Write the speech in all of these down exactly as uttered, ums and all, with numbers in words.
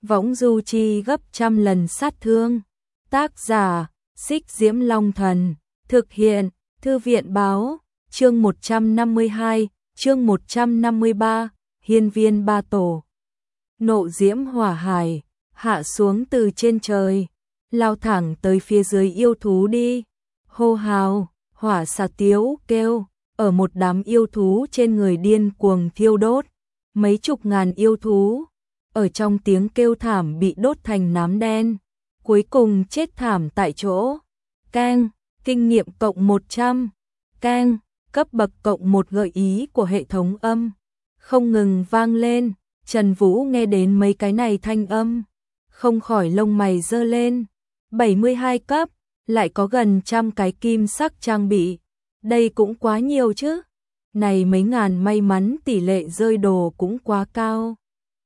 võng du chi gấp trăm lần sát thương. Tác giả, Xích Diễm Long Thần, thực hiện, Thư viện báo, chương một trăm năm mươi hai, chương một trăm năm mươi ba, hiên viên ba tổ. Nộ diễm hỏa hải, hạ xuống từ trên trời, lao thẳng tới phía dưới yêu thú đi. Hô hào, hỏa xà tiếu kêu, ở một đám yêu thú trên người điên cuồng thiêu đốt. Mấy chục ngàn yêu thú, ở trong tiếng kêu thảm bị đốt thành nám đen, cuối cùng chết thảm tại chỗ. Keng, kinh nghiệm cộng một trăm. Keng, cấp bậc cộng một gợi ý của hệ thống âm. Không ngừng vang lên, Trần Vũ nghe đến mấy cái này thanh âm, không khỏi lông mày giơ lên. bảy mươi hai cấp, lại có gần trăm cái kim sắc trang bị. Đây cũng quá nhiều chứ. Này mấy ngàn may mắn tỷ lệ rơi đồ cũng quá cao.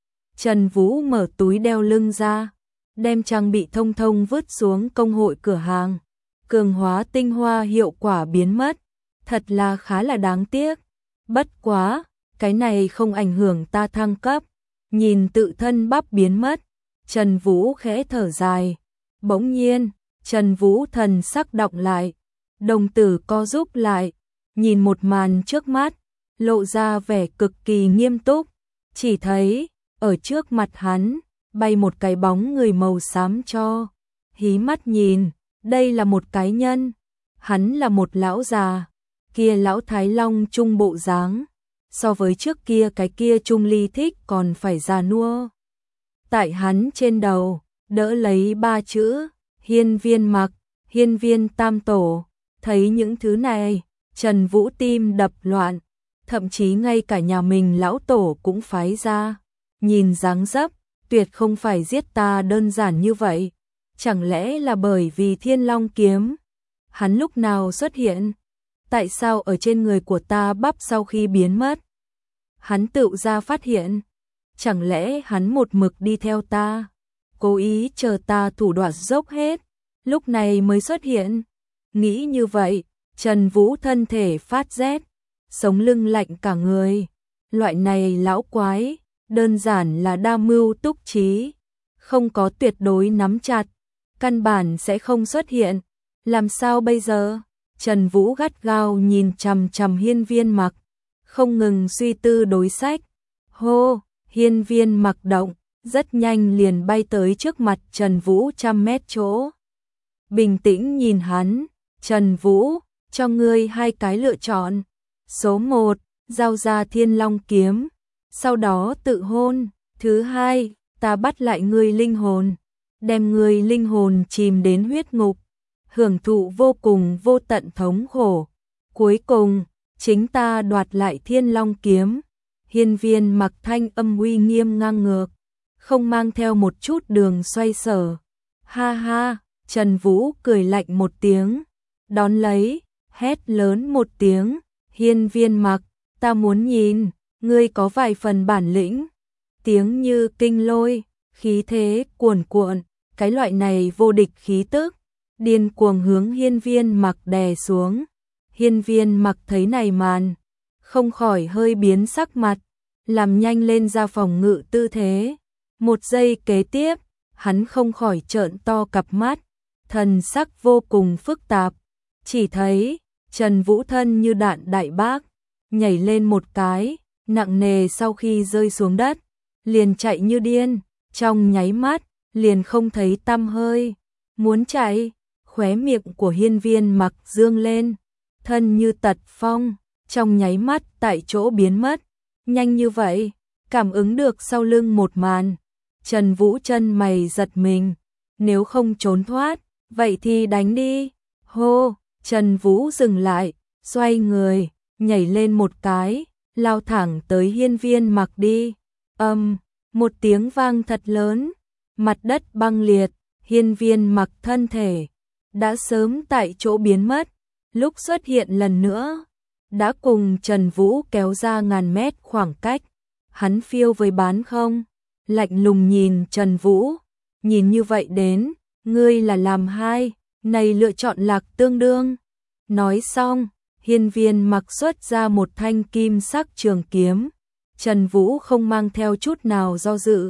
Trần Vũ mở túi đeo lưng ra, đem trang bị thông thông vứt xuống công hội cửa hàng. Cường hóa tinh hoa hiệu quả biến mất, thật là khá là đáng tiếc. Bất quá, cái này không ảnh hưởng ta thăng cấp. Nhìn tự thân bắp biến mất, Trần Vũ khẽ thở dài. Bỗng nhiên, Trần Vũ thần sắc đọng lại, đồng tử co rúm lại, nhìn một màn trước mắt, lộ ra vẻ cực kỳ nghiêm túc. Chỉ thấy, ở trước mặt hắn, bay một cái bóng người màu xám cho. Hí mắt nhìn, đây là một cái nhân. Hắn là một lão già, kia lão Thái Long trung bộ dáng, so với trước kia cái kia Trung Ly Thích còn phải già nua. Tại hắn trên đầu, đỡ lấy ba chữ, hiên viên mặc, hiên viên tam tổ. Thấy những thứ này, Trần Vũ tim đập loạn, thậm chí ngay cả nhà mình lão tổ cũng phái ra. Nhìn dáng dấp, tuyệt không phải giết ta đơn giản như vậy. Chẳng lẽ là bởi vì Thiên Long kiếm? Hắn lúc nào xuất hiện? Tại sao ở trên người của ta bắp sau khi biến mất? Hắn tự ra phát hiện. Chẳng lẽ hắn một mực đi theo ta, cố ý chờ ta thủ đoạn dốc hết, lúc này mới xuất hiện? Nghĩ như vậy, Trần Vũ thân thể phát rét, sống lưng lạnh cả người. Loại này lão quái, đơn giản là đa mưu túc trí, không có tuyệt đối nắm chặt, căn bản sẽ không xuất hiện. Làm sao bây giờ? Trần Vũ gắt gao nhìn chằm chằm hiên viên mặc, không ngừng suy tư đối sách. Hô, hiên viên mặc động, rất nhanh liền bay tới trước mặt Trần Vũ trăm mét chỗ. Bình tĩnh nhìn hắn, Trần Vũ, cho ngươi hai cái lựa chọn. Số một, giao ra Thiên Long kiếm, sau đó tự hôn. Thứ hai, ta bắt lại ngươi linh hồn, đem ngươi linh hồn chìm đến huyết ngục, hưởng thụ vô cùng vô tận thống khổ. Cuối cùng, chính ta đoạt lại Thiên Long kiếm. Hiên viên mặc thanh âm uy nghiêm ngang ngược, không mang theo một chút đường xoay sở. Ha ha, Trần Vũ cười lạnh một tiếng, đón lấy, hét lớn một tiếng, hiên viên mặc, ta muốn nhìn, ngươi có vài phần bản lĩnh. Tiếng như kinh lôi, khí thế cuồn cuộn, cái loại này vô địch khí tức, điên cuồng hướng hiên viên mặc đè xuống. Hiên viên mặc thấy này màn, không khỏi hơi biến sắc mặt, làm nhanh lên ra phòng ngự tư thế. Một giây kế tiếp, hắn không khỏi trợn to cặp mắt, thần sắc vô cùng phức tạp. Chỉ thấy, Trần Vũ thân như đạn đại bác, nhảy lên một cái, nặng nề sau khi rơi xuống đất, liền chạy như điên, trong nháy mắt, liền không thấy tăm hơi. Muốn chạy, khóe miệng của hiên viên mặc dương lên, thân như tật phong, trong nháy mắt tại chỗ biến mất. Nhanh như vậy, cảm ứng được sau lưng một màn, Trần Vũ chân mày giật mình, nếu không trốn thoát, vậy thì đánh đi. Hô, Trần Vũ dừng lại, xoay người, nhảy lên một cái, lao thẳng tới hiên viên mặc đi. Âm, một tiếng vang thật lớn, mặt đất băng liệt, hiên viên mặc thân thể đã sớm tại chỗ biến mất. Lúc xuất hiện lần nữa, đã cùng Trần Vũ kéo ra ngàn mét khoảng cách. Hắn phiêu với bán không, lạnh lùng nhìn Trần Vũ, nhìn như vậy đến, ngươi là làm hai, này lựa chọn lạc tương đương. Nói xong, hiên viên mặc xuất ra một thanh kim sắc trường kiếm. Trần Vũ không mang theo chút nào do dự,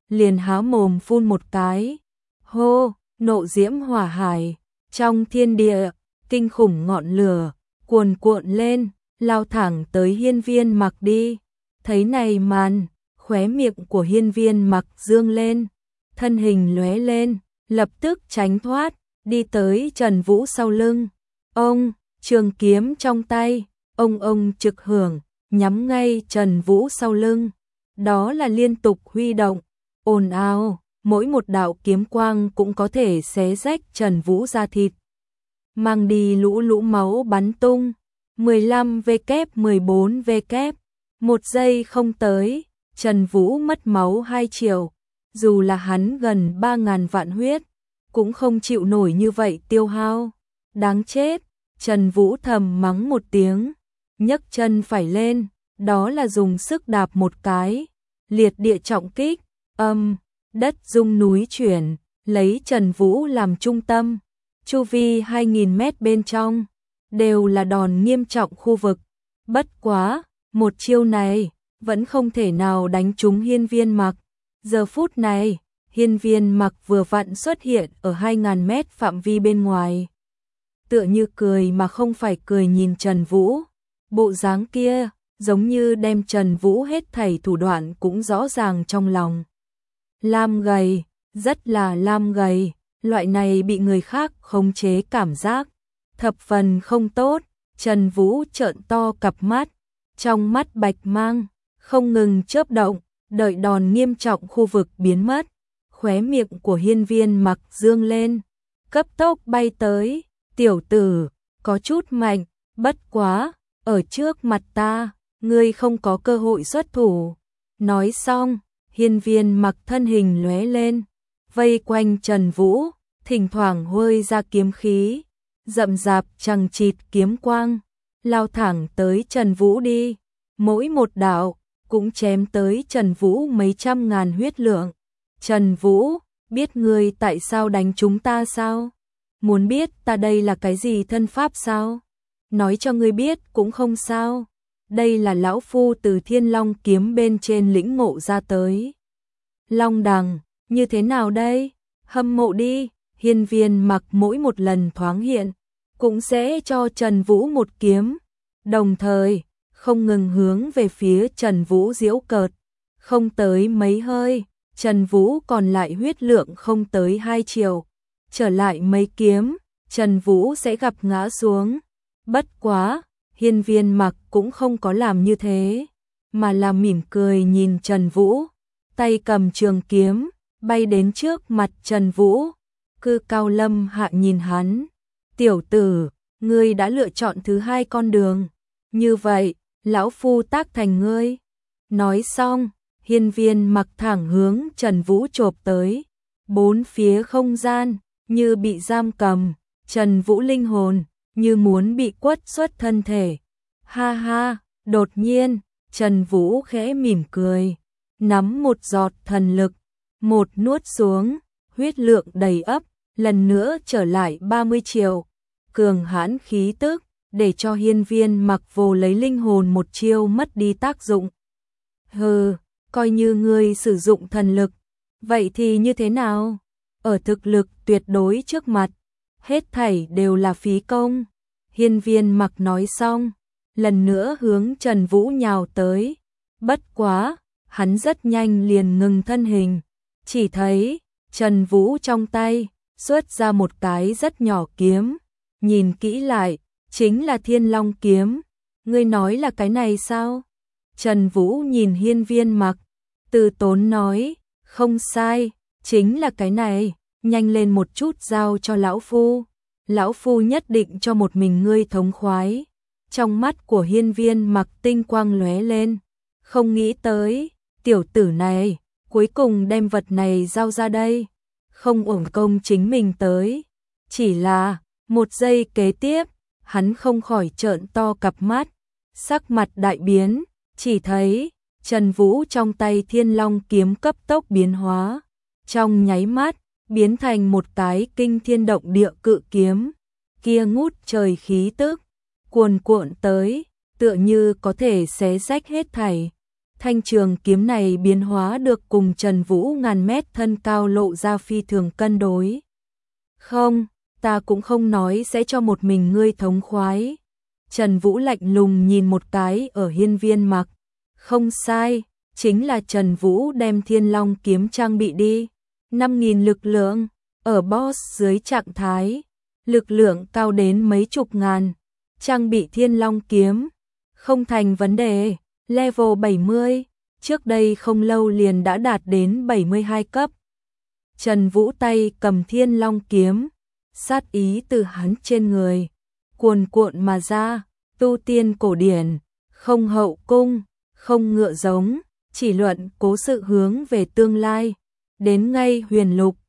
liền há mồm phun một cái. Hô, nộ diễm hỏa hải, trong thiên địa, kinh khủng ngọn lửa, cuồn cuộn lên, lao thẳng tới Hiên Viên Mặc đi. Thấy này màn, khóe miệng của Hiên Viên Mặc dương lên, thân hình lóe lên, lập tức tránh thoát, đi tới Trần Vũ sau lưng. Ông, trường kiếm trong tay, ông ông trực hưởng, nhắm ngay Trần Vũ sau lưng. Đó là liên tục huy động, ồn ào, mỗi một đạo kiếm quang cũng có thể xé rách Trần Vũ ra thịt, mang đi lũ lũ máu bắn tung. mười lăm vê mười bốn vê, một giây không tới, Trần Vũ mất máu hai triệu, dù là hắn gần ba ngàn vạn huyết, cũng không chịu nổi như vậy tiêu hao. Đáng chết, Trần Vũ thầm mắng một tiếng, nhấc chân phải lên, đó là dùng sức đạp một cái, liệt địa trọng kích, âm, đất rung núi chuyển, lấy Trần Vũ làm trung tâm, chu vi hai nghìn mét bên trong, đều là đòn nghiêm trọng khu vực. Bất quá, một chiêu này, vẫn không thể nào đánh trúng Hiên Viên Mặc. Giờ phút này, Hiên Viên Mặc vừa vặn xuất hiện ở hai nghìn mét phạm vi bên ngoài. Tựa như cười mà không phải cười nhìn Trần Vũ. Bộ dáng kia, giống như đem Trần Vũ hết thảy thủ đoạn cũng rõ ràng trong lòng. Lam gầy, rất là lam gầy, loại này bị người khác khống chế cảm giác, thập phần không tốt. Trần Vũ trợn to cặp mắt, trong mắt bạch mang, không ngừng chớp động, đợi đòn nghiêm trọng khu vực biến mất. Khóe miệng của Hiên Viên Mặc dương lên, cấp tốc bay tới. Tiểu tử, có chút mạnh, bất quá, ở trước mặt ta, ngươi không có cơ hội xuất thủ. Nói xong, Hiên Viên Mặc thân hình lóe lên, vây quanh Trần Vũ, thỉnh thoảng hơi ra kiếm khí, rậm rạp chằng chịt kiếm quang, lao thẳng tới Trần Vũ đi. Mỗi một đạo cũng chém tới Trần Vũ mấy trăm ngàn huyết lượng. Trần Vũ, biết ngươi tại sao đánh chúng ta sao? Muốn biết ta đây là cái gì thân pháp sao? Nói cho ngươi biết cũng không sao. Đây là lão phu từ Thiên Long kiếm bên trên lĩnh ngộ ra tới. Long đằng, như thế nào đây? Hâm mộ đi. Hiên Viên Mặc mỗi một lần thoáng hiện, cũng sẽ cho Trần Vũ một kiếm, đồng thời không ngừng hướng về phía Trần Vũ giễu cợt. Không tới mấy hơi, Trần Vũ còn lại huyết lượng không tới hai triệu. Trở lại mấy kiếm, Trần Vũ sẽ gặp ngã xuống. Bất quá, Hiên Viên Mặc cũng không có làm như thế, mà là mỉm cười nhìn Trần Vũ, tay cầm trường kiếm, bay đến trước mặt Trần Vũ, cư cao lâm hạ nhìn hắn. Tiểu tử, ngươi đã lựa chọn thứ hai con đường, như vậy, lão phu tác thành ngươi. Nói xong, Hiên Viên Mặc thẳng hướng Trần Vũ chộp tới. Bốn phía không gian như bị giam cầm, Trần Vũ linh hồn như muốn bị quất xuất thân thể. Ha ha, đột nhiên, Trần Vũ khẽ mỉm cười, nắm một giọt thần lực, một nuốt xuống, huyết lượng đầy ắp, lần nữa trở lại ba mươi triệu. Cường hãn khí tức, để cho Hiên Viên Mặc vô lấy linh hồn một chiêu mất đi tác dụng. Hừ, coi như ngươi sử dụng thần lực, vậy thì như thế nào? Ở thực lực tuyệt đối trước mặt, hết thảy đều là phí công. Hiên Viên Mặc nói xong, lần nữa hướng Trần Vũ nhào tới. Bất quá, hắn rất nhanh liền ngừng thân hình, chỉ thấy Trần Vũ trong tay xuất ra một cái rất nhỏ kiếm, nhìn kỹ lại, chính là Thiên Long kiếm. Ngươi nói là cái này sao? Trần Vũ nhìn Hiên Viên Mặc, từ tốn nói, không sai, chính là cái này, nhanh lên một chút giao cho lão phu. Lão phu nhất định cho một mình ngươi thống khoái. Trong mắt của Hiên Viên Mặc tinh quang lóe lên, không nghĩ tới, tiểu tử này, cuối cùng đem vật này giao ra đây, không uổng công chính mình tới. Chỉ là, một giây kế tiếp, hắn không khỏi trợn to cặp mắt, sắc mặt đại biến, chỉ thấy, Trần Vũ trong tay Thiên Long kiếm cấp tốc biến hóa, trong nháy mắt, biến thành một cái kinh thiên động địa cự kiếm, kia ngút trời khí tức, cuồn cuộn tới, tựa như có thể xé rách hết thảy. Thanh trường kiếm này biến hóa được cùng Trần Vũ ngàn mét thân cao lộ ra phi thường cân đối. Không, ta cũng không nói sẽ cho một mình ngươi thống khoái. Trần Vũ lạnh lùng nhìn một cái ở hiên viên mặc. Không sai, chính là Trần Vũ đem Thiên Long kiếm trang bị đi. năm nghìn lực lượng, ở boss dưới trạng thái, lực lượng cao đến mấy chục ngàn. Trang bị Thiên Long kiếm, không thành vấn đề, level bảy mươi, trước đây không lâu liền đã đạt đến bảy mươi hai cấp. Trần Vũ tay cầm Thiên Long kiếm, sát ý từ hắn trên người, cuồn cuộn mà ra, tu tiên cổ điển, không hậu cung, không ngựa giống, chỉ luận cố sự hướng về tương lai, đến ngay huyền lục,